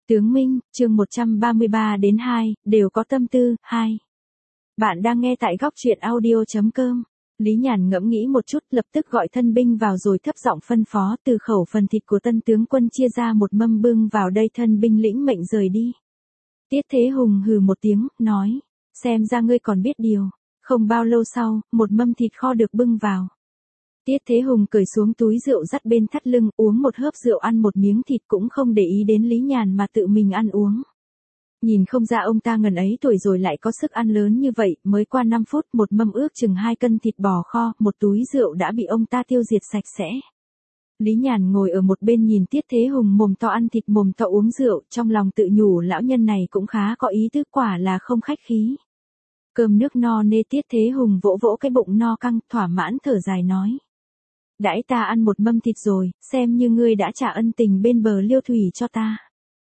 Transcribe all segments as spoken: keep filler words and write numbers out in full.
Tướng Minh, chương một trăm ba mươi ba đến hai, đều có tâm tư, hai. Bạn đang nghe tại góc truyện audio chấm com. Lý Nhàn ngẫm nghĩ một chút, lập tức gọi thân binh vào rồi thấp giọng phân phó, từ khẩu phần thịt của tân tướng quân chia ra một mâm bưng vào đây, thân binh lĩnh mệnh rời đi. Tiết Thế Hùng hừ một tiếng, nói, xem ra ngươi còn biết điều. Không bao lâu sau, một mâm thịt kho được bưng vào. Tiết Thế Hùng cởi xuống túi rượu dắt bên thắt lưng, uống một hớp rượu, ăn một miếng thịt, cũng không để ý đến Lý Nhàn mà tự mình ăn uống. Nhìn không ra ông ta ngần ấy tuổi rồi lại có sức ăn lớn như vậy, mới qua năm phút một mâm ước chừng hai cân thịt bò kho, một túi rượu đã bị ông ta tiêu diệt sạch sẽ. Lý Nhàn ngồi ở một bên nhìn Tiết Thế Hùng mồm to ăn thịt mồm to uống rượu, trong lòng tự nhủ lão nhân này cũng khá có ý tứ, quả là không khách khí. Cơm nước no nê, Tiết Thế Hùng vỗ vỗ cái bụng no căng, thỏa mãn thở dài nói. Đãi ta ăn một mâm thịt rồi, xem như ngươi đã trả ân tình bên bờ Liêu Thủy cho ta.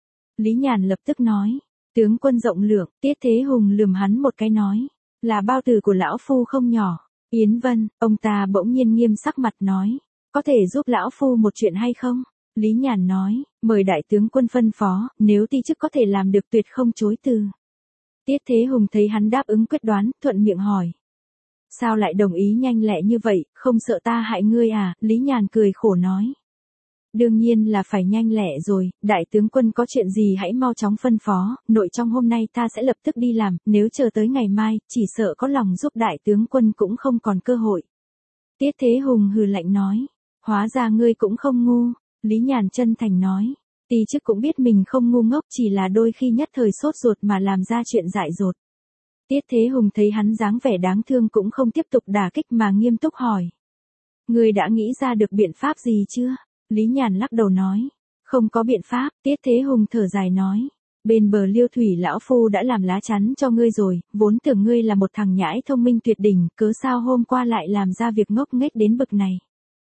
Lý Nhàn lập tức nói, tướng quân rộng lượng. Tiết Thế Hùng lườm hắn một cái nói, là bao tử của lão phu không nhỏ. Yến Vân, ông ta bỗng nhiên nghiêm sắc mặt nói, có thể giúp lão phu một chuyện hay không? Lý Nhàn nói, mời đại tướng quân phân phó, nếu ti chức có thể làm được tuyệt không chối từ. Tiết Thế Hùng thấy hắn đáp ứng quyết đoán, thuận miệng hỏi. Sao lại đồng ý nhanh lẹ như vậy, không sợ ta hại ngươi à? Lý Nhàn cười khổ nói. Đương nhiên là phải nhanh lẹ rồi, đại tướng quân có chuyện gì hãy mau chóng phân phó, nội trong hôm nay ta sẽ lập tức đi làm, nếu chờ tới ngày mai, chỉ sợ có lòng giúp đại tướng quân cũng không còn cơ hội. Tiết Thế Hùng hừ lạnh nói, hóa ra ngươi cũng không ngu. Lý Nhàn chân thành nói, ti chức cũng biết mình không ngu ngốc, chỉ là đôi khi nhất thời sốt ruột mà làm ra chuyện dại dột. Tiết Thế Hùng thấy hắn dáng vẻ đáng thương cũng không tiếp tục đả kích mà nghiêm túc hỏi. Ngươi đã nghĩ ra được biện pháp gì chưa? Lý Nhàn lắc đầu nói. Không có biện pháp. Tiết Thế Hùng thở dài nói. Bên bờ Liêu Thủy lão phu đã làm lá chắn cho ngươi rồi, vốn tưởng ngươi là một thằng nhãi thông minh tuyệt đỉnh, cớ sao hôm qua lại làm ra việc ngốc nghếch đến bực này.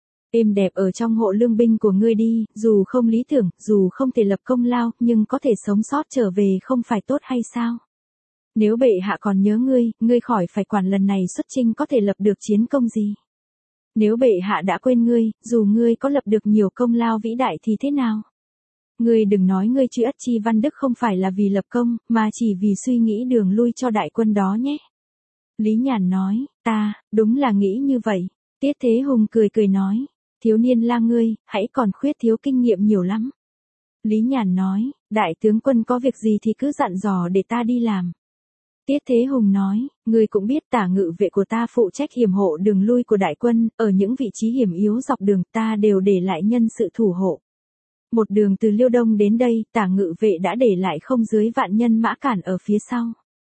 Êm đẹp ở trong hộ lương binh của ngươi đi, dù không lý tưởng, dù không thể lập công lao, nhưng có thể sống sót trở về không phải tốt hay sao? Nếu bệ hạ còn nhớ ngươi, ngươi khỏi phải quản lần này xuất chinh có thể lập được chiến công gì. Nếu bệ hạ đã quên ngươi, dù ngươi có lập được nhiều công lao vĩ đại thì thế nào? Ngươi đừng nói ngươi truy ất chi văn đức không phải là vì lập công, mà chỉ vì suy nghĩ đường lui cho đại quân đó nhé. Lý Nhàn nói, ta, đúng là nghĩ như vậy. Tiết Thế Hùng cười cười nói, thiếu niên lang ngươi, hãy còn khuyết thiếu kinh nghiệm nhiều lắm. Lý Nhàn nói, đại tướng quân có việc gì thì cứ dặn dò để ta đi làm. Tiết Thế Hùng nói, ngươi cũng biết tả ngự vệ của ta phụ trách hiểm hộ đường lui của đại quân, ở những vị trí hiểm yếu dọc đường ta đều để lại nhân sự thủ hộ. Một đường từ Liêu Đông đến đây, tả ngự vệ đã để lại không dưới vạn nhân mã cản ở phía sau.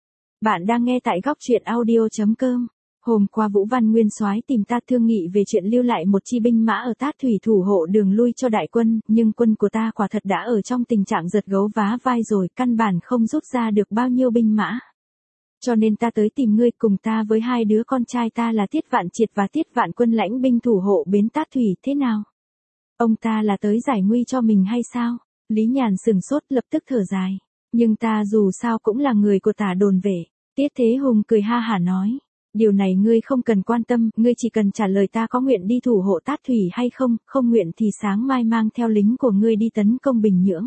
Bạn đang nghe tại góc truyện audio chấm com. Hôm qua Vũ Văn Nguyên soái tìm ta thương nghị về chuyện lưu lại một chi binh mã ở Tát Thủy thủ hộ đường lui cho đại quân, nhưng quân của ta quả thật đã ở trong tình trạng giật gấu vá vai rồi, căn bản không rút ra được bao nhiêu binh mã. Cho nên ta tới tìm ngươi, cùng ta với hai đứa con trai ta là Tiết Vạn Triệt và Tiết Vạn Quân lãnh binh thủ hộ bến Tát Thủy, thế nào? Ông ta là tới giải nguy cho mình hay sao? Lý Nhàn sừng sốt, lập tức thở dài. Nhưng ta dù sao cũng là người của tả đồn vệ. Tiết Thế Hùng cười ha hả nói. Điều này ngươi không cần quan tâm, ngươi chỉ cần trả lời ta có nguyện đi thủ hộ Tát Thủy hay không, không nguyện thì sáng mai mang theo lính của ngươi đi tấn công Bình Nhưỡng.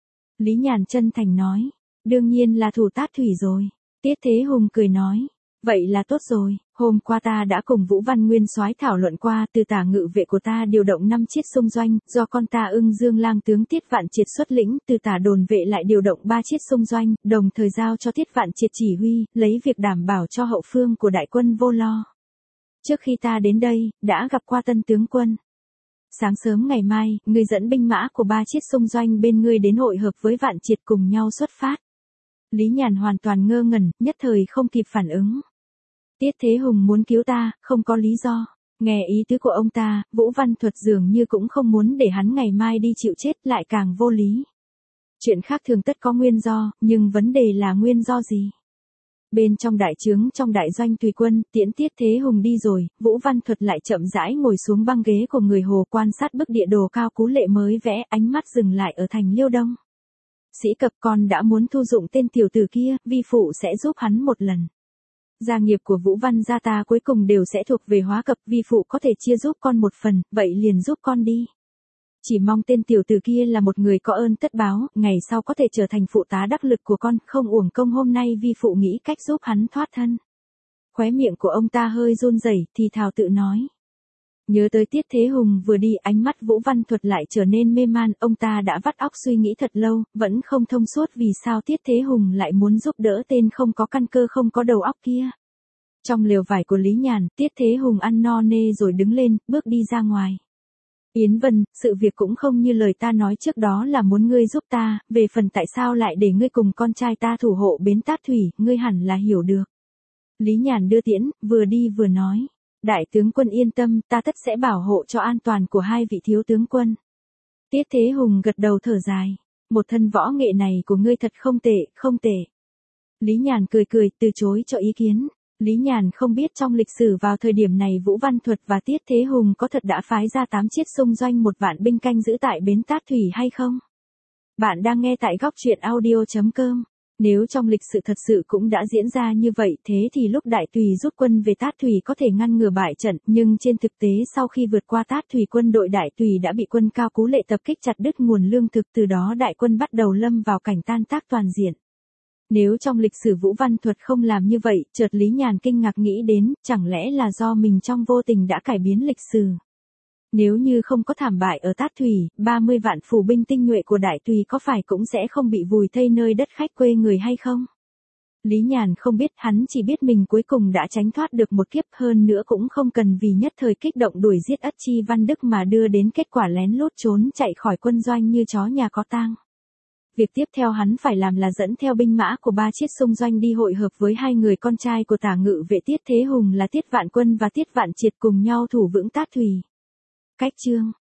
Lý Nhàn chân thành nói. Đương nhiên là thủ Tát Thủy rồi. Tiết Thế Hùng cười nói, vậy là tốt rồi, hôm qua ta đã cùng Vũ Văn Nguyên soái thảo luận qua, từ tả ngự vệ của ta điều động năm chiếc xung doanh, do con ta Ưng Dương lang tướng Tiết Vạn Triệt xuất lĩnh, từ tả đồn vệ lại điều động ba chiếc xung doanh, đồng thời giao cho Tiết Vạn Triệt chỉ huy, lấy việc đảm bảo cho hậu phương của đại quân vô lo. Trước khi ta đến đây, đã gặp qua tân tướng quân. Sáng sớm ngày mai, ngươi dẫn binh mã của ba chiếc xung doanh bên ngươi đến hội hợp với Vạn Triệt cùng nhau xuất phát. Lý Nhàn hoàn toàn ngơ ngẩn, nhất thời không kịp phản ứng. Tiết Thế Hùng muốn cứu ta, không có lý do. Nghe ý tứ của ông ta, Vũ Văn Thuật dường như cũng không muốn để hắn ngày mai đi chịu chết, lại càng vô lý. Chuyện khác thường tất có nguyên do, nhưng vấn đề là nguyên do gì? Bên trong đại trướng trong đại doanh tùy quân, tiễn Tiết Thế Hùng đi rồi, Vũ Văn Thuật lại chậm rãi ngồi xuống băng ghế của người Hồ quan sát bức địa đồ cao cú lệ mới vẽ, ánh mắt dừng lại ở thành Liêu Đông. Sĩ Cập con đã muốn thu dụng tên tiểu tử kia, vi phụ sẽ giúp hắn một lần. Gia nghiệp của Vũ Văn gia ta cuối cùng đều sẽ thuộc về Hóa Cập, vi phụ có thể chia giúp con một phần, vậy liền giúp con đi. Chỉ mong tên tiểu tử kia là một người có ơn tất báo, ngày sau có thể trở thành phụ tá đắc lực của con, không uổng công hôm nay vi phụ nghĩ cách giúp hắn thoát thân. Khóe miệng của ông ta hơi run rẩy, thì thào tự nói. Nhớ tới Tiết Thế Hùng vừa đi, ánh mắt Vũ Văn Thuật lại trở nên mê man, ông ta đã vắt óc suy nghĩ thật lâu, vẫn không thông suốt vì sao Tiết Thế Hùng lại muốn giúp đỡ tên không có căn cơ không có đầu óc kia. Trong lều vải của Lý Nhàn, Tiết Thế Hùng ăn no nê rồi đứng lên, bước đi ra ngoài. Yến Vân, sự việc cũng không như lời ta nói trước đó là muốn ngươi giúp ta, về phần tại sao lại để ngươi cùng con trai ta thủ hộ bến Tát Thủy, ngươi hẳn là hiểu được. Lý Nhàn đưa tiễn, vừa đi vừa nói. Đại tướng quân yên tâm, ta tất sẽ bảo hộ cho an toàn của hai vị thiếu tướng quân. Tiết Thế Hùng gật đầu thở dài. Một thân võ nghệ này của ngươi thật không tệ, không tệ. Lý Nhàn cười cười, từ chối cho ý kiến. Lý Nhàn không biết trong lịch sử vào thời điểm này Vũ Văn Thuật và Tiết Thế Hùng có thật đã phái ra tám chiếc xung doanh một vạn binh canh giữ tại bến Tát Thủy hay không? Bạn đang nghe tại góc truyện audio chấm com. Nếu trong lịch sử thật sự cũng đã diễn ra như vậy, thế thì lúc Đại Tùy rút quân về Tát Thủy có thể ngăn ngừa bại trận, nhưng trên thực tế sau khi vượt qua Tát Thủy, quân đội Đại Tùy đã bị quân Cao Cú Lệ tập kích chặt đứt nguồn lương thực, từ đó đại quân bắt đầu lâm vào cảnh tan tác toàn diện. Nếu trong lịch sử Vũ Văn Thuật không làm như vậy, chợt Lý Nhàn kinh ngạc nghĩ đến, chẳng lẽ là do mình trong vô tình đã cải biến lịch sử. Nếu như không có thảm bại ở Tát Thủy, ba mươi vạn phù binh tinh nhuệ của Đại Tùy có phải cũng sẽ không bị vùi thây nơi đất khách quê người hay không? Lý Nhàn không biết, hắn chỉ biết mình cuối cùng đã tránh thoát được một kiếp, hơn nữa cũng không cần vì nhất thời kích động đuổi giết Ất Chi Văn Đức mà đưa đến kết quả lén lút trốn chạy khỏi quân doanh như chó nhà có tang. Việc tiếp theo hắn phải làm là dẫn theo binh mã của ba chiếc xung doanh đi hội hợp với hai người con trai của Tả Ngự Vệ Tiết Thế Hùng là Tiết Vạn Quân và Tiết Vạn Triệt cùng nhau thủ vững Tát Thủy. Cách chương